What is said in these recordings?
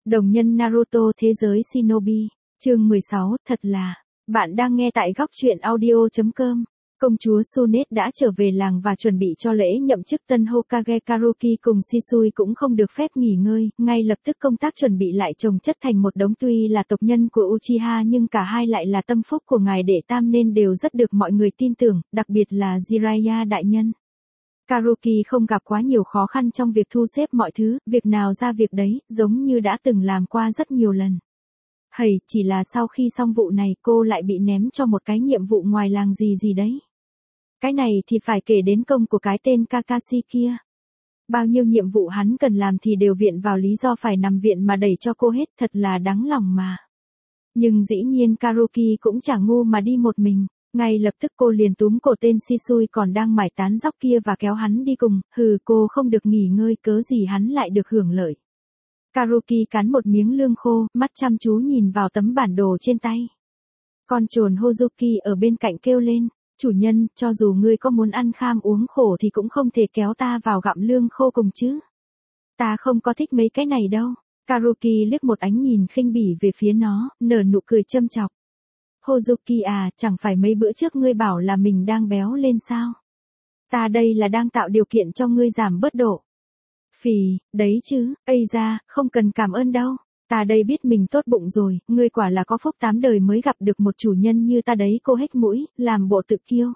Đồng nhân Naruto thế giới Shinobi, chương 16, thật là, bạn đang nghe tại góc truyện audio.com. Công chúa Tsunade đã trở về làng và chuẩn bị cho lễ nhậm chức tân Hokage. Karuki cùng Shisui cũng không được phép nghỉ ngơi, ngay lập tức công tác chuẩn bị lại chồng chất thành một đống. Tuy là tộc nhân của Uchiha nhưng cả hai lại là tâm phúc của ngài đệ tam nên đều rất được mọi người tin tưởng, đặc biệt là Jiraiya đại nhân. Karuki không gặp quá nhiều khó khăn trong việc thu xếp mọi thứ, việc nào ra việc đấy, giống như đã từng làm qua rất nhiều lần. Chỉ là sau khi xong vụ này cô lại bị ném cho một cái nhiệm vụ ngoài làng gì đấy. Cái này thì phải kể đến công của cái tên Kakashi kia. Bao nhiêu nhiệm vụ hắn cần làm thì đều viện vào lý do phải nằm viện mà đẩy cho cô hết, thật là đáng lòng mà. Nhưng dĩ nhiên Karuki cũng chẳng ngu mà đi một mình. Ngay lập tức cô liền túm cổ tên Shisui còn đang mải tán dóc kia và kéo hắn đi cùng, cô không được nghỉ ngơi cớ gì hắn lại được hưởng lợi. Karuki cắn một miếng lương khô, mắt chăm chú nhìn vào tấm bản đồ trên tay. Con trồn Hozuki ở bên cạnh kêu lên, chủ nhân, cho dù ngươi có muốn ăn kham uống khổ thì cũng không thể kéo ta vào gặm lương khô cùng chứ. Ta không có thích mấy cái này đâu. Karuki liếc một ánh nhìn khinh bỉ về phía nó, nở nụ cười châm chọc. Hozuki à, chẳng phải mấy bữa trước ngươi bảo là mình đang béo lên sao? Ta đây là đang tạo điều kiện cho ngươi giảm bớt độ. Phì, đấy chứ, ây da, không cần cảm ơn đâu. Ta đây biết mình tốt bụng rồi, ngươi quả là có phúc 8 đời mới gặp được một chủ nhân như ta đấy. Cô hếch mũi, làm bộ tự kiêu.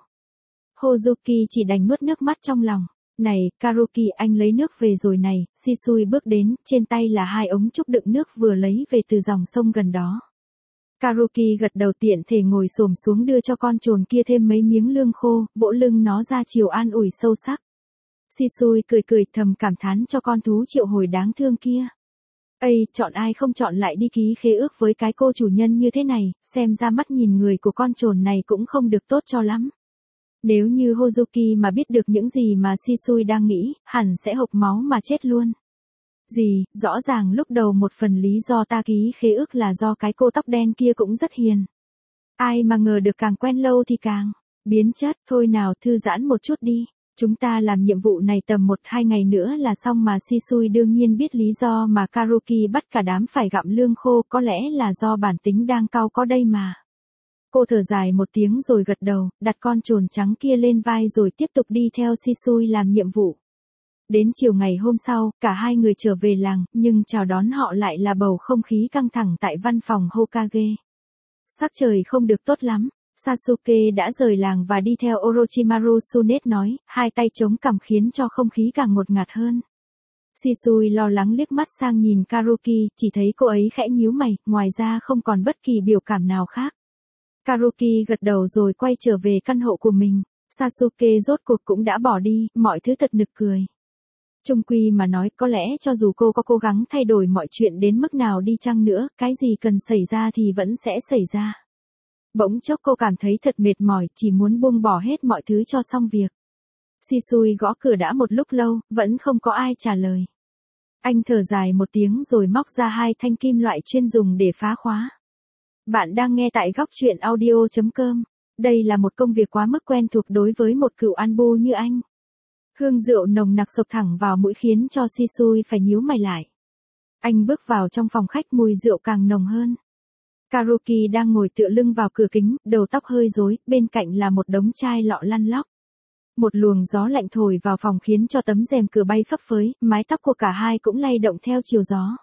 Hozuki chỉ đành nuốt nước mắt trong lòng. Này, Karuki, anh lấy nước về rồi này. Shisui bước đến, trên tay là 2 ống trúc đựng nước vừa lấy về từ dòng sông gần đó. Karuki gật đầu tiện thể ngồi xổm xuống đưa cho con trồn kia thêm mấy miếng lương khô, vỗ lưng nó ra chiều an ủi sâu sắc. Shisui cười thầm cảm thán cho con thú triệu hồi đáng thương kia. Chọn ai không chọn lại đi ký khế ước với cái cô chủ nhân như thế này, xem ra mắt nhìn người của con trồn này cũng không được tốt cho lắm. Nếu như Hozuki mà biết được những gì mà Shisui đang nghĩ, hẳn sẽ hộc máu mà chết luôn. Rõ ràng lúc đầu một phần lý do ta ký khế ước là do cái cô tóc đen kia cũng rất hiền. Ai mà ngờ được càng quen lâu thì càng biến chất. Thôi nào, thư giãn một chút đi. Chúng ta làm nhiệm vụ này tầm 1-2 ngày nữa là xong mà. Shisui đương nhiên biết lý do mà Karuki bắt cả đám phải gặm lương khô, có lẽ là do bản tính đang cau có đây mà. Cô thở dài một tiếng rồi gật đầu, đặt con trồn trắng kia lên vai rồi tiếp tục đi theo Shisui làm nhiệm vụ. Đến chiều ngày hôm sau, cả hai người trở về làng, nhưng chào đón họ lại là bầu không khí căng thẳng tại văn phòng Hokage. Sắc trời không được tốt lắm. Sasuke đã rời làng và đi theo Orochimaru. Tsunade nói, hai tay chống cằm khiến cho không khí càng ngột ngạt hơn. Shisui lo lắng liếc mắt sang nhìn Karuki, chỉ thấy cô ấy khẽ nhíu mày, ngoài ra không còn bất kỳ biểu cảm nào khác. Karuki gật đầu rồi quay trở về căn hộ của mình. Sasuke rốt cuộc cũng đã bỏ đi, mọi thứ thật nực cười. Chung quy mà nói, có lẽ cho dù cô có cố gắng thay đổi mọi chuyện đến mức nào đi chăng nữa, cái gì cần xảy ra thì vẫn sẽ xảy ra. Bỗng chốc cô cảm thấy thật mệt mỏi, chỉ muốn buông bỏ hết mọi thứ cho xong việc. Shisui gõ cửa đã một lúc lâu, vẫn không có ai trả lời. Anh thở dài một tiếng rồi móc ra 2 thanh kim loại chuyên dùng để phá khóa. Bạn đang nghe tại góc truyện audio.com. Đây là một công việc quá mức quen thuộc đối với một cựu Anbu như anh. Hương rượu nồng nặc sộc thẳng vào mũi khiến cho Shisui phải nhíu mày lại. Anh bước vào trong phòng khách, mùi rượu càng nồng hơn. Karuki đang ngồi tựa lưng vào cửa kính, đầu tóc hơi rối, bên cạnh là một đống chai lọ lăn lóc. Một luồng gió lạnh thổi vào phòng khiến cho tấm rèm cửa bay phấp phới, mái tóc của cả hai cũng lay động theo chiều gió.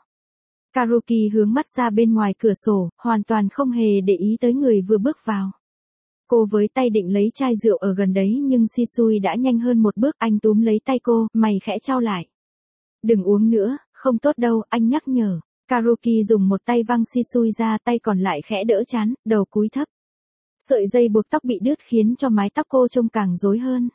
Karuki hướng mắt ra bên ngoài cửa sổ, hoàn toàn không hề để ý tới người vừa bước vào. Cô với tay định lấy chai rượu ở gần đấy nhưng Shisui đã nhanh hơn một bước, anh túm lấy tay cô, mày khẽ chau lại. Đừng uống nữa, không tốt đâu, anh nhắc nhở. Karuki dùng một tay văng Shisui ra, tay còn lại khẽ đỡ trán, đầu cúi thấp. Sợi dây buộc tóc bị đứt khiến cho mái tóc cô trông càng rối hơn.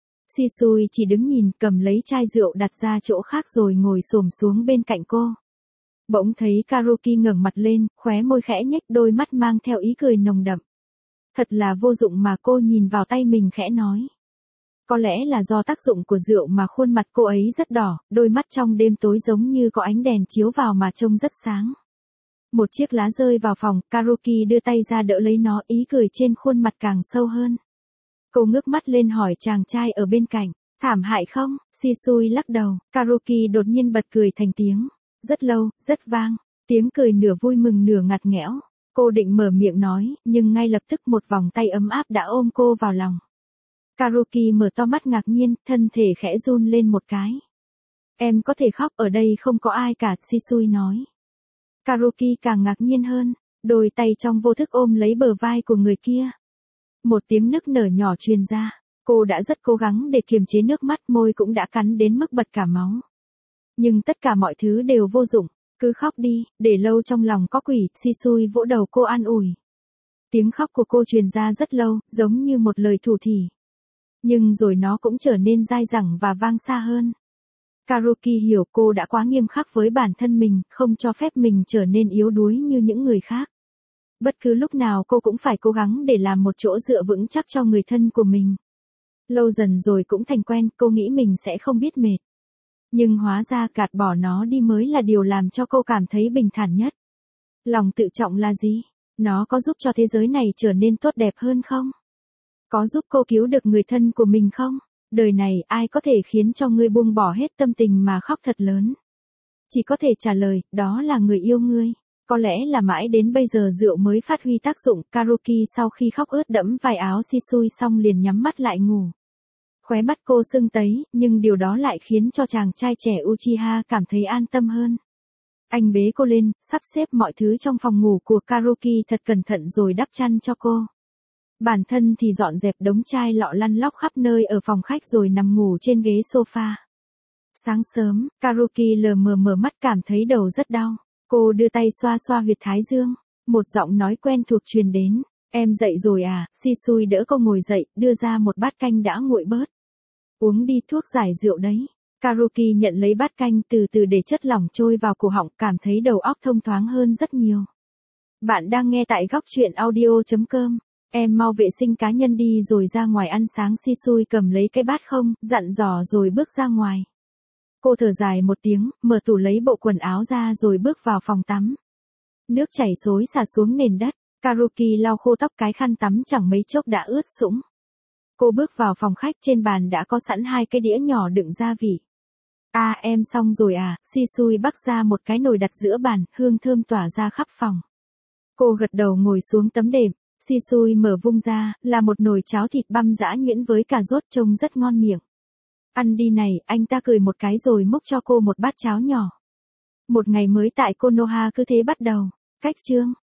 Shisui chỉ đứng nhìn, cầm lấy chai rượu đặt ra chỗ khác rồi ngồi xổm xuống bên cạnh cô. Bỗng thấy Karuki ngẩng mặt lên, khóe môi khẽ nhếch, đôi mắt mang theo ý cười nồng đậm. Thật là vô dụng mà. Cô nhìn vào tay mình khẽ nói. Có lẽ là do tác dụng của rượu mà khuôn mặt cô ấy rất đỏ, đôi mắt trong đêm tối giống như có ánh đèn chiếu vào mà trông rất sáng. Một chiếc lá rơi vào phòng, Karuki đưa tay ra đỡ lấy nó, ý cười trên khuôn mặt càng sâu hơn. Cô ngước mắt lên hỏi chàng trai ở bên cạnh, thảm hại không? Shisui lắc đầu, Karuki đột nhiên bật cười thành tiếng. Rất lâu, rất vang. Tiếng cười nửa vui mừng nửa ngặt nghẽo. Cô định mở miệng nói, nhưng ngay lập tức một vòng tay ấm áp đã ôm cô vào lòng. Karuki mở to mắt ngạc nhiên, thân thể khẽ run lên một cái. Em có thể khóc, ở đây không có ai cả, Shisui nói. Karuki càng ngạc nhiên hơn, đôi tay trong vô thức ôm lấy bờ vai của người kia. Một tiếng nức nở nhỏ truyền ra, cô đã rất cố gắng để kiềm chế nước mắt, môi cũng đã cắn đến mức bật cả máu. Nhưng tất cả mọi thứ đều vô dụng, cứ khóc đi, để lâu trong lòng có quỷ, Shisui vỗ đầu cô an ủi. Tiếng khóc của cô truyền ra rất lâu, giống như một lời thủ thỉ. Nhưng rồi nó cũng trở nên dai dẳng và vang xa hơn. Karuki hiểu cô đã quá nghiêm khắc với bản thân mình, không cho phép mình trở nên yếu đuối như những người khác. Bất cứ lúc nào cô cũng phải cố gắng để làm một chỗ dựa vững chắc cho người thân của mình. Lâu dần rồi cũng thành quen, cô nghĩ mình sẽ không biết mệt. Nhưng hóa ra gạt bỏ nó đi mới là điều làm cho cô cảm thấy bình thản nhất. Lòng tự trọng là gì? Nó có giúp cho thế giới này trở nên tốt đẹp hơn không? Có giúp cô cứu được người thân của mình không? Đời này ai có thể khiến cho ngươi buông bỏ hết tâm tình mà khóc thật lớn? Chỉ có thể trả lời, đó là người yêu ngươi. Có lẽ là mãi đến bây giờ rượu mới phát huy tác dụng. Karuki sau khi khóc ướt đẫm vài áo Shisui xong liền nhắm mắt lại ngủ. Khóe mắt cô sưng tấy, nhưng điều đó lại khiến cho chàng trai trẻ Uchiha cảm thấy an tâm hơn. Anh bế cô lên, sắp xếp mọi thứ trong phòng ngủ của Karuki thật cẩn thận rồi đắp chăn cho cô. Bản thân thì dọn dẹp đống chai lọ lăn lóc khắp nơi ở phòng khách rồi nằm ngủ trên ghế sofa. Sáng sớm, Karuki lờ mờ mở mắt cảm thấy đầu rất đau. Cô đưa tay xoa xoa huyệt thái dương. Một giọng nói quen thuộc truyền đến. Em dậy rồi à? Shisui đỡ cô ngồi dậy, đưa ra một bát canh đã nguội bớt. Uống đi, thuốc giải rượu đấy. Karuki nhận lấy bát canh, từ từ để chất lỏng trôi vào cổ họng, cảm thấy đầu óc thông thoáng hơn rất nhiều. Bạn đang nghe tại góc truyện audio.com. Em mau vệ sinh cá nhân đi rồi ra ngoài ăn sáng. Shisui cầm lấy cái bát không, dặn dò rồi bước ra ngoài. Cô thở dài một tiếng, mở tủ lấy bộ quần áo ra rồi bước vào phòng tắm. Nước chảy xối xả xuống nền đất, Karuki lau khô tóc, cái khăn tắm chẳng mấy chốc đã ướt sũng. Cô bước vào phòng khách, trên bàn đã có sẵn 2 cái đĩa nhỏ đựng gia vị. À, em xong rồi à? Shisui bắc ra một cái nồi đặt giữa bàn, hương thơm tỏa ra khắp phòng. Cô gật đầu ngồi xuống tấm đệm. Shisui mở vung ra, là một nồi cháo thịt băm giã nhuyễn với cà rốt trông rất ngon miệng. Ăn đi này, anh ta cười một cái rồi múc cho cô một bát cháo nhỏ. Một ngày mới tại Konoha cứ thế bắt đầu. Cách chương